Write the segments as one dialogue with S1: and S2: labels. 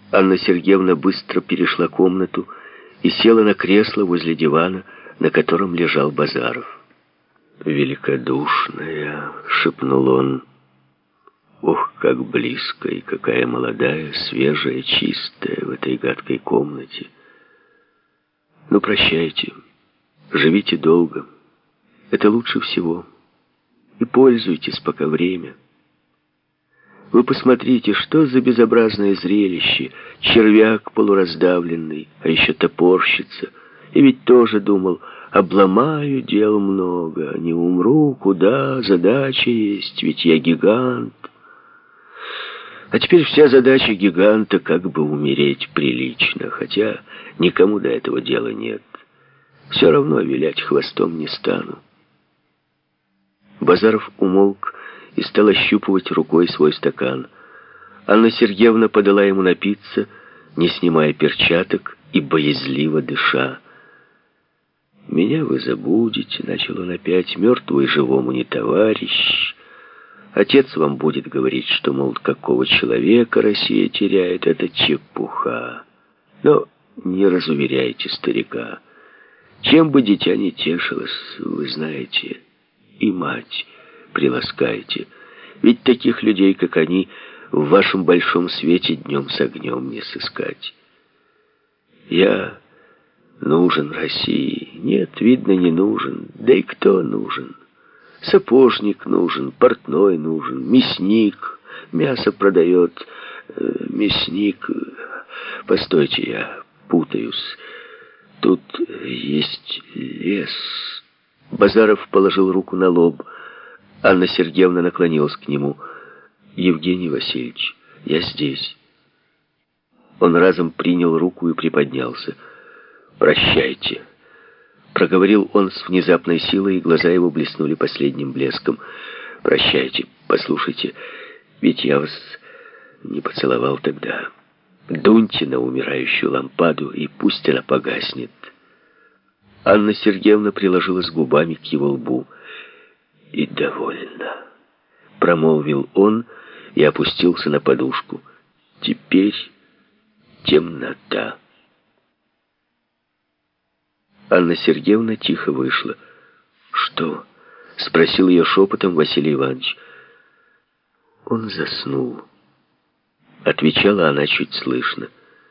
S1: Анна Сергеевна быстро перешла комнату и села на кресло возле дивана, на котором лежал Базаров. «Великодушная», — шепнул он. «Ох, как близко и какая молодая, свежая, чистая в этой гадкой комнате. Ну, прощайте, живите долго, это лучше всего, и пользуйтесь, пока время. Вы посмотрите, что за безобразное зрелище, червяк полураздавленный, а еще топорщится, и ведь тоже думал, обломаю дел много, не умру, куда, задача есть, ведь я гигант». А теперь вся задача гиганта как бы умереть прилично, хотя никому до этого дела нет. Все равно вилять хвостом не стану. Базаров умолк и стал ощупывать рукой свой стакан. Анна Сергеевна подала ему напиться, не снимая перчаток и боязливо дыша. «Меня вы забудете», — начал он опять, — «мертвый живому не товарищ. Отец вам будет говорить, что, мол, какого человека Россия теряет, это чепуха. Но не разуверяйте старика. Чем бы дитя не тешилось, вы знаете, и мать приласкайте. Ведь таких людей, как они, в вашем большом свете днем с огнем не сыскать. Я нужен России. Нет, видно, не нужен. Да и кто нужен? Сапожник нужен, портной нужен, мясник, мясо продает, мясник. Постойте, я путаюсь. Тут есть лес». Базаров положил руку на лоб. Анна Сергеевна наклонилась к нему. «Евгений Васильевич, я здесь». Он разом принял руку и приподнялся. «Прощайте», — проговорил он с внезапной силой, и глаза его блеснули последним блеском. «Прощайте, послушайте, ведь я вас не поцеловал тогда. Дуньте на умирающую лампаду, и пусть она погаснет». Анна Сергеевна приложилась губами к его лбу. «И довольно», — промолвил он и опустился на подушку. «Теперь темнота». Анна Сергеевна тихо вышла. «Что?» — спросил ее шепотом Василий Иванович. «Он заснул», — отвечала она чуть слышно.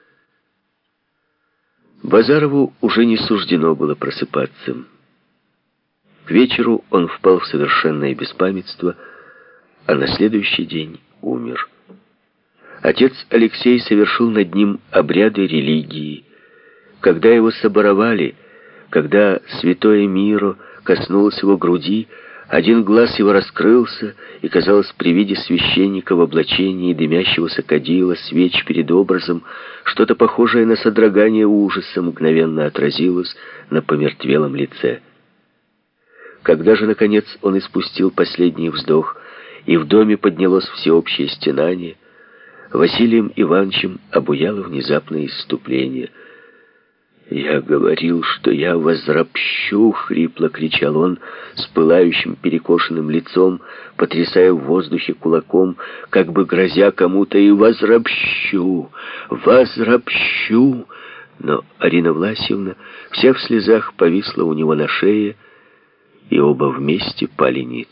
S1: Базарову уже не суждено было просыпаться. К вечеру он впал в совершенное беспамятство, а на следующий день умер. Отец Алексей совершил над ним обряды религии. Когда его соборовали, когда святое миро коснулось его груди, один глаз его раскрылся, и, казалось, при виде священника в облачении дымящегося кадила, свеч перед образом, что-то похожее на содрогание ужаса мгновенно отразилось на помертвелом лице. Когда же, наконец, он испустил последний вздох, и в доме поднялось всеобщее стенание, Василием Ивановичем обуяло внезапное исступление. «Я говорил, что я возропщу!» — хрипло кричал он с пылающим перекошенным лицом, потрясая в воздухе кулаком, как бы грозя кому-то, «и возропщу! Возропщу!» Но Арина Власьевна вся в слезах повисла у него на шее, и оба вместе пали ниц.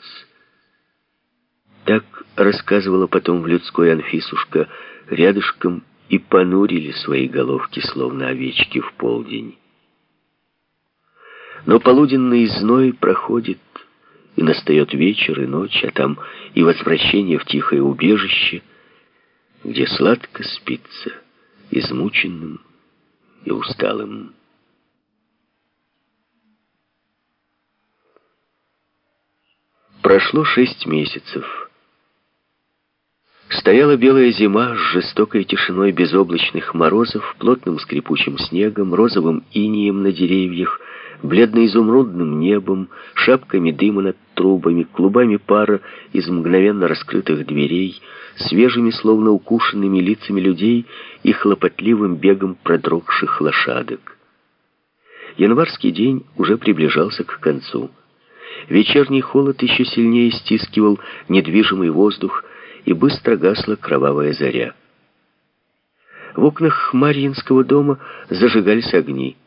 S1: Так рассказывала потом в людской Анфисушка, рядышком и понурили свои головки, словно овечки в полдень. Но полуденный зной проходит, и настает вечер и ночь, а там и возвращение в тихое убежище, где сладко спится измученным и усталым. Прошло 6 месяцев. Стояла белая зима с жестокой тишиной безоблачных морозов, плотным скрипучим снегом, розовым инеем на деревьях, бледно-изумрудным небом, шапками дыма над трубами, клубами пара из мгновенно раскрытых дверей, свежими, словно укушенными лицами людей и хлопотливым бегом продрогших лошадок. Январский день уже приближался к концу. Вечерний холод еще сильнее стискивал недвижимый воздух, и быстро гасла кровавая заря. В окнах Марьинского дома зажигались огни.